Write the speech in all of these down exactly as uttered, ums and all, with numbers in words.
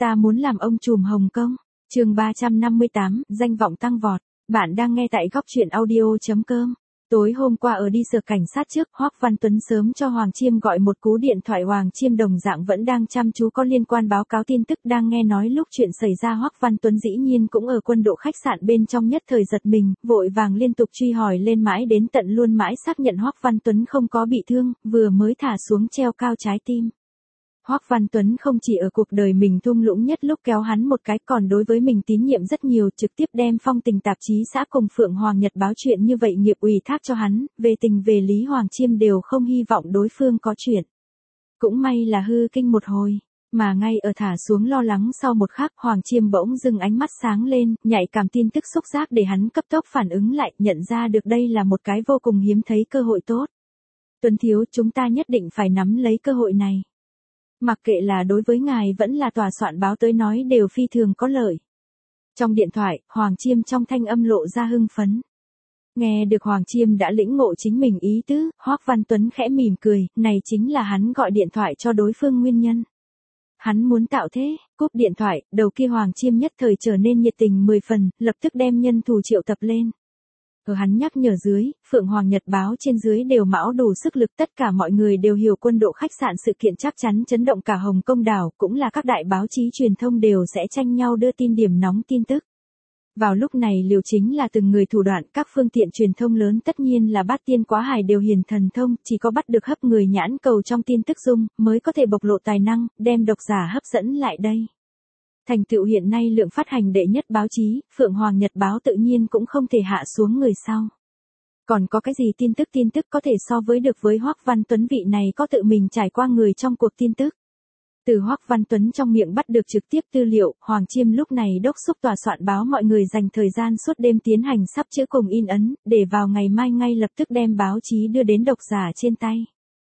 ta muốn làm ông trùm Hồng Kông. Chương ba trăm năm mươi tám, danh vọng tăng vọt. Bạn đang nghe tại góc truyện audio chấm com. Tối hôm qua ở đi sở cảnh sát trước, Hoắc Văn Tuấn sớm cho Hoàng Chiêm gọi một cú điện thoại. Hoàng Chiêm đồng dạng vẫn đang chăm chú có liên quan báo cáo tin tức. Đang nghe nói lúc chuyện xảy ra, Hoắc Văn Tuấn dĩ nhiên cũng ở quân độ khách sạn bên trong, nhất thời giật mình, vội vàng liên tục truy hỏi lên mãi đến tận luôn mãi xác nhận Hoắc Văn Tuấn không có bị thương, vừa mới thả xuống treo cao trái tim. Hoắc Văn Tuấn không chỉ ở cuộc đời mình thung lũng nhất lúc kéo hắn một cái, còn đối với mình tín nhiệm rất nhiều, trực tiếp đem Phong Tình tạp chí xã cùng Phượng Hoàng Nhật báo chuyện như vậy nghiệp ủy thác cho hắn, về tình về lý Hoàng Chiêm đều không hy vọng đối phương có chuyện. Cũng may là hư kinh một hồi, mà ngay ở thả xuống lo lắng sau một khắc, Hoàng Chiêm bỗng dưng ánh mắt sáng lên, nhạy cảm tin tức xúc giác để hắn cấp tốc phản ứng lại, nhận ra được đây là một cái vô cùng hiếm thấy cơ hội tốt. Tuấn thiếu, chúng ta nhất định phải nắm lấy cơ hội này. Mặc kệ là đối với ngài vẫn là tòa soạn báo tới nói đều phi thường có lợi. Trong điện thoại, Hoàng Chiêm trong thanh âm lộ ra hưng phấn. Nghe được Hoàng Chiêm đã lĩnh ngộ chính mình ý tứ, Hoắc Văn Tuấn khẽ mỉm cười, này chính là hắn gọi điện thoại cho đối phương nguyên nhân. Hắn muốn tạo thế, cúp điện thoại, đầu kia Hoàng Chiêm nhất thời trở nên nhiệt tình mười phần, lập tức đem nhân thủ triệu tập lên. Ở hắn nhắc nhở dưới, Phượng Hoàng Nhật báo trên dưới đều mão đủ sức lực, tất cả mọi người đều hiểu quân độ khách sạn sự kiện chắc chắn chấn động cả Hồng Kông đảo, cũng là các đại báo chí truyền thông đều sẽ tranh nhau đưa tin điểm nóng tin tức. Vào lúc này liều chính là từng người thủ đoạn, các phương tiện truyền thông lớn tất nhiên là bát tiên quá hải đều hiển thần thông, chỉ có bắt được hấp người nhãn cầu trong tin tức dung, mới có thể bộc lộ tài năng, đem độc giả hấp dẫn lại đây. Thành tựu hiện nay lượng phát hành đệ nhất báo chí, Phượng Hoàng Nhật báo tự nhiên cũng không thể hạ xuống người sau. Còn có cái gì tin tức tin tức có thể so với được với Hoắc Văn Tuấn vị này có tự mình trải qua người trong cuộc tin tức. Từ Hoắc Văn Tuấn trong miệng bắt được trực tiếp tư liệu, Hoàng Chiêm lúc này đốc xúc tòa soạn báo mọi người dành thời gian suốt đêm tiến hành sắp chữ cùng in ấn, để vào ngày mai ngay lập tức đem báo chí đưa đến độc giả trên tay.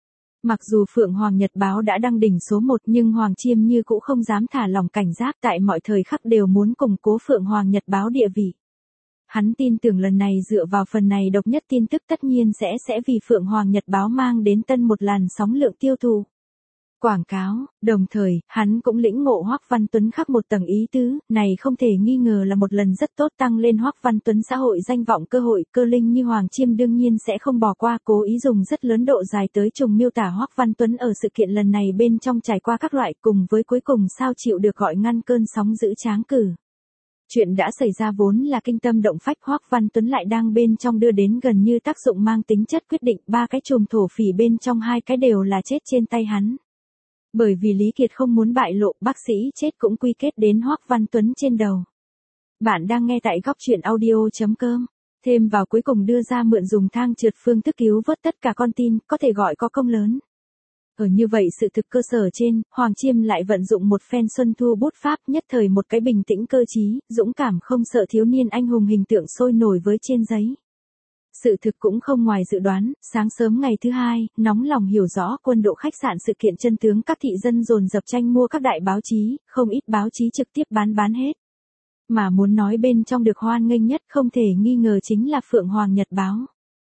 Mặc dù Phượng Hoàng Nhật báo đã đăng đỉnh số một nhưng Hoàng Chiêm như cũ không dám thả lỏng cảnh giác, tại mọi thời khắc đều muốn củng cố Phượng Hoàng Nhật báo địa vị. Hắn tin tưởng lần này dựa vào phần này độc nhất tin tức tất nhiên sẽ sẽ vì Phượng Hoàng Nhật báo mang đến tân một làn sóng lượng tiêu thụ. Quảng cáo, đồng thời, hắn cũng lĩnh ngộ Hoắc Văn Tuấn khắc một tầng ý tứ, này không thể nghi ngờ là một lần rất tốt tăng lên Hoắc Văn Tuấn xã hội danh vọng cơ hội, cơ linh như Hoàng Chiêm đương nhiên sẽ không bỏ qua, cố ý dùng rất lớn độ dài tới trùng miêu tả Hoắc Văn Tuấn ở sự kiện lần này bên trong trải qua các loại, cùng với cuối cùng sao chịu được gọi ngăn cơn sóng dữ tráng cử. Chuyện đã xảy ra vốn là kinh tâm động phách, Hoắc Văn Tuấn lại đang bên trong đưa đến gần như tác dụng mang tính chất quyết định, ba cái chùm thổ phỉ bên trong hai cái đều là chết trên tay hắn. Bởi vì Lý Kiệt không muốn bại lộ, bác sĩ chết cũng quy kết đến Hoắc Văn Tuấn trên đầu. Bạn đang nghe tại góc truyện audio chấm com. Thêm vào cuối cùng đưa ra mượn dùng thang trượt phương thức cứu vớt tất cả con tin, có thể gọi có công lớn. Ở như vậy sự thực cơ sở trên, Hoàng Chiêm lại vận dụng một phen xuân thu bút pháp, nhất thời một cái bình tĩnh cơ trí, dũng cảm không sợ thiếu niên anh hùng hình tượng sôi nổi với trên giấy. Sự thực cũng không ngoài dự đoán, sáng sớm ngày thứ hai, nóng lòng hiểu rõ quân độ khách sạn sự kiện chân tướng, các thị dân dồn dập tranh mua các đại báo chí, không ít báo chí trực tiếp bán bán hết. Mà muốn nói bên trong được hoan nghênh nhất không thể nghi ngờ chính là Phượng Hoàng Nhật báo.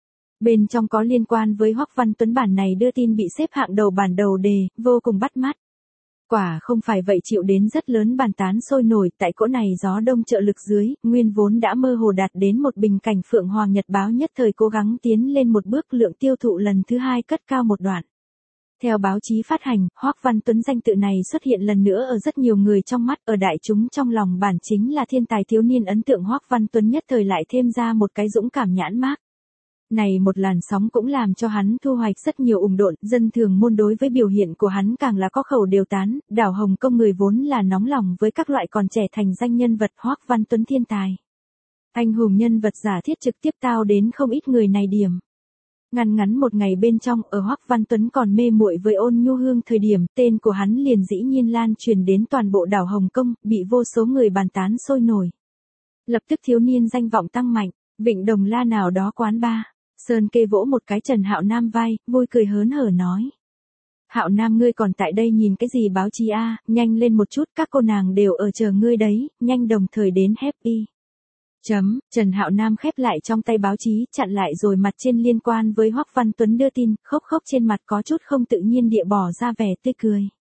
Bên trong có liên quan với Hoắc Văn Tuấn bản này đưa tin bị xếp hạng đầu bản đầu đề, vô cùng bắt mắt. Quả không phải vậy chịu đến rất lớn bàn tán sôi nổi, tại cỗ này gió đông trợ lực dưới, nguyên vốn đã mơ hồ đạt đến một bình cảnh Phượng Hoàng Nhật báo nhất thời cố gắng tiến lên một bước, lượng tiêu thụ lần thứ hai cất cao một đoạn. Theo báo chí phát hành, Hoắc Văn Tuấn danh tự này xuất hiện lần nữa ở rất nhiều người trong mắt, ở đại chúng trong lòng bản chính là thiên tài thiếu niên ấn tượng Hoắc Văn Tuấn nhất thời lại thêm ra một cái dũng cảm nhãn mác. Này một làn sóng cũng làm cho hắn thu hoạch rất nhiều ủng độn, dân thường môn đối với biểu hiện của hắn càng là có khẩu đều tán, đảo Hồng Kông người vốn là nóng lòng với các loại còn trẻ thành danh nhân vật, Hoắc Văn Tuấn thiên tài. Anh hùng nhân vật giả thiết trực tiếp tao đến không ít người này điểm. Ngắn ngắn một ngày bên trong, ở Hoắc Văn Tuấn còn mê muội với Ôn Nhu Hương thời điểm, tên của hắn liền dĩ nhiên lan truyền đến toàn bộ đảo Hồng Kông, bị vô số người bàn tán sôi nổi. Lập tức thiếu niên danh vọng tăng mạnh, Vịnh Đồng La nào đó quán bar. Sơn Kê vỗ một cái Trần Hạo Nam vai, vui cười hớn hở nói. Hạo Nam ngươi còn tại đây nhìn cái gì báo chí a, nhanh lên một chút, các cô nàng đều ở chờ ngươi đấy, nhanh đồng thời đến happy. Chấm, Trần Hạo Nam khép lại trong tay báo chí, chặn lại rồi mặt trên liên quan với Hoắc Văn Tuấn đưa tin, khóc khóc trên mặt có chút không tự nhiên địa bỏ ra vẻ tươi cười.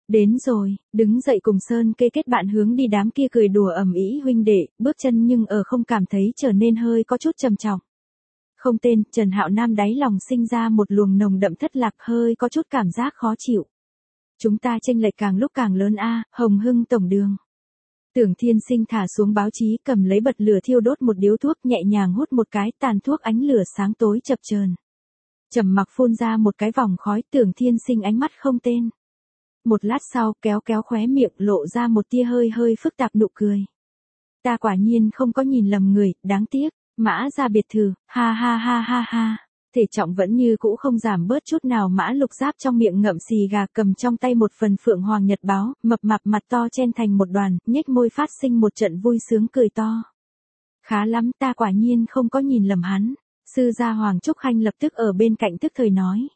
Đến rồi, đứng dậy cùng Sơn Kê kết bạn hướng đi đám kia cười đùa ầm ĩ huynh đệ, bước chân nhưng ở không cảm thấy trở nên hơi có chút trầm trọng. Không tên, Trần Hạo Nam đáy lòng sinh ra một luồng nồng đậm thất lạc hơi có chút cảm giác khó chịu. Chúng ta chênh lệch càng lúc càng lớn a, Hồng Hưng tổng đường. Tưởng Thiên Sinh thả xuống báo chí cầm lấy bật lửa thiêu đốt một điếu thuốc nhẹ nhàng hút một cái tàn thuốc ánh lửa sáng tối chập chờn. Trầm mặc phun ra một cái vòng khói Tưởng Thiên Sinh ánh mắt không tên. Một lát sau kéo kéo khóe miệng lộ ra một tia hơi hơi phức tạp nụ cười. Ta quả nhiên không có nhìn lầm người, đáng tiếc, Mã ra biệt thự, ha ha ha ha ha. Thể trọng vẫn như cũ không giảm bớt chút nào Mã Lục Giáp trong miệng ngậm xì gà cầm trong tay một phần Phượng Hoàng Nhật báo, mập mạp mặt to chen thành một đoàn, nhếch môi phát sinh một trận vui sướng cười to. Khá lắm ta quả nhiên không có nhìn lầm hắn, sư gia Hoàng Trúc Khanh lập tức ở bên cạnh tức thời nói.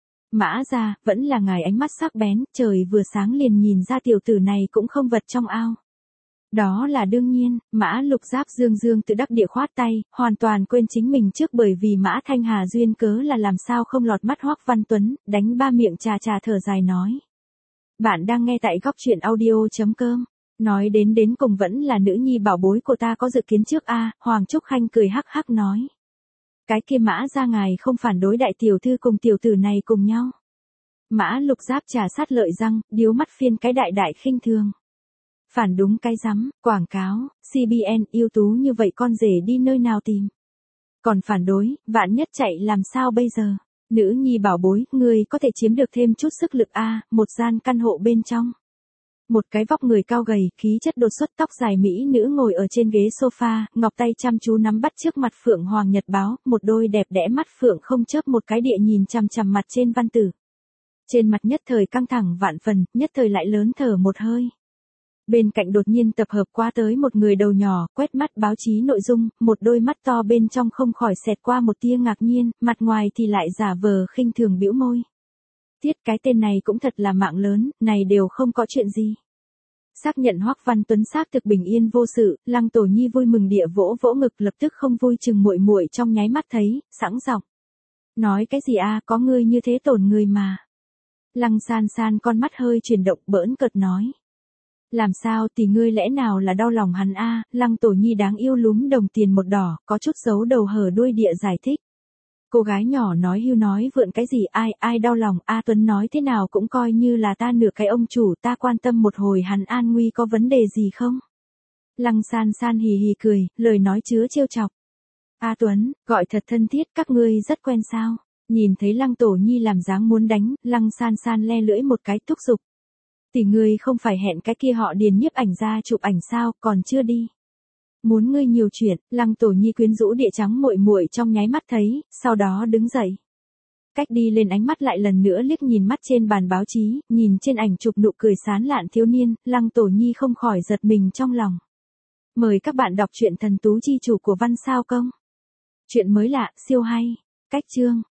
Mã ra, vẫn là ngài ánh mắt sắc bén, trời vừa sáng liền nhìn ra tiểu tử này cũng không vật trong ao. Đó là đương nhiên, Mã Lục Giáp dương dương tự đắc địa khoát tay, hoàn toàn quên chính mình trước bởi vì Mã Thanh Hà duyên cớ là làm sao không lọt mắt Hoắc Văn Tuấn, đánh ba miệng trà trà thở dài nói. Bạn đang nghe tại góc truyện audio chấm com. Nói đến đến cùng vẫn là nữ nhi bảo bối của ta có dự kiến trước a, Hoàng Trúc Khanh cười hắc hắc nói. Cái kia Mã ra ngài không phản đối đại tiểu thư cùng tiểu tử này cùng nhau. Mã Lục Giáp trà sát lợi răng, điếu mắt phiên cái đại đại khinh thường. Phản đúng cái rắm, quảng cáo, xê bê en ưu tú như vậy con rể đi nơi nào tìm. Còn phản đối, vạn nhất chạy làm sao bây giờ. Nữ nhi bảo bối, người có thể chiếm được thêm chút sức lực a, một gian căn hộ bên trong. Một cái vóc người cao gầy, khí chất đột xuất tóc dài mỹ nữ ngồi ở trên ghế sofa, ngọc tay chăm chú nắm bắt trước mặt Phượng Hoàng Nhật báo, một đôi đẹp đẽ mắt Phượng không chớp một cái địa nhìn chằm chằm mặt trên văn tử. Trên mặt nhất thời căng thẳng vạn phần, nhất thời lại lớn thở một hơi. Bên cạnh đột nhiên tập hợp qua tới một người đầu nhỏ, quét mắt báo chí nội dung, một đôi mắt to bên trong không khỏi xẹt qua một tia ngạc nhiên, mặt ngoài thì lại giả vờ khinh thường bĩu môi. Tiết cái tên này cũng thật là mạng lớn, này đều không có chuyện gì. Xác nhận Hoắc Văn Tuấn xác thực bình yên vô sự, Lăng Tổ Nhi vui mừng địa vỗ vỗ ngực lập tức không vui chừng muội muội trong nháy mắt thấy, sẵn giọng. Nói cái gì a, có ngươi như thế tổn người mà. Lăng San San con mắt hơi chuyển động bỡn cợt nói. Làm sao thì ngươi lẽ nào là đau lòng hắn a, Lăng Tổ Nhi đáng yêu lúm đồng tiền một đỏ, có chút giấu đầu hở đuôi địa giải thích. Cô gái nhỏ nói hưu nói vượn cái gì ai, ai đau lòng, A Tuấn nói thế nào cũng coi như là ta nửa cái ông chủ, ta quan tâm một hồi hắn an nguy có vấn đề gì không? Lăng San San hì hì cười, lời nói chứa trêu chọc. A Tuấn, gọi thật thân thiết, các ngươi rất quen sao? Nhìn thấy Lăng Tổ Nhi làm dáng muốn đánh, Lăng San San le lưỡi một cái thúc giục. Tỷ ngươi không phải hẹn cái kia họ Điền nhiếp ảnh ra chụp ảnh sao, còn chưa đi. Muốn ngươi nhiều chuyện, Lăng Tổ Nhi quyến rũ địa trắng muội muội trong nháy mắt thấy, sau đó đứng dậy. Cách đi lên ánh mắt lại lần nữa liếc nhìn mắt trên bàn báo chí, nhìn trên ảnh chụp nụ cười sán lạn thiếu niên, Lăng Tổ Nhi không khỏi giật mình trong lòng. Mời các bạn đọc truyện Thần Tú Chi Chủ của Văn Sao Công. Chuyện mới lạ, siêu hay. Cách chương.